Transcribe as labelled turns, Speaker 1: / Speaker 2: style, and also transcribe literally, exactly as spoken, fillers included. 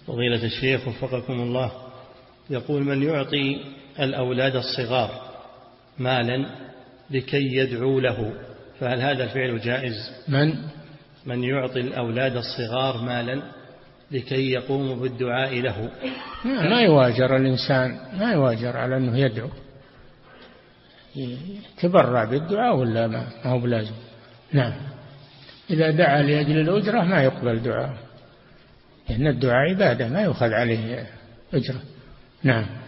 Speaker 1: فضيلة الشيخ وفقكم الله، يقول: من يعطي الأولاد الصغار مالا لكي يدعو له، فهل هذا الفعل جائز؟
Speaker 2: من
Speaker 1: من يعطي الأولاد الصغار مالا لكي يقوموا بالدعاء له.
Speaker 2: ما يواجر الإنسان، ما يواجر على أنه يدعو، يتبرع بالدعاء ولا ما هو بلازم. نعم، إذا دعا لأجل الأجرة ما يقبل دعاء، لأن الدعاء عبادة ما يؤخذ عليه أجرة. نعم.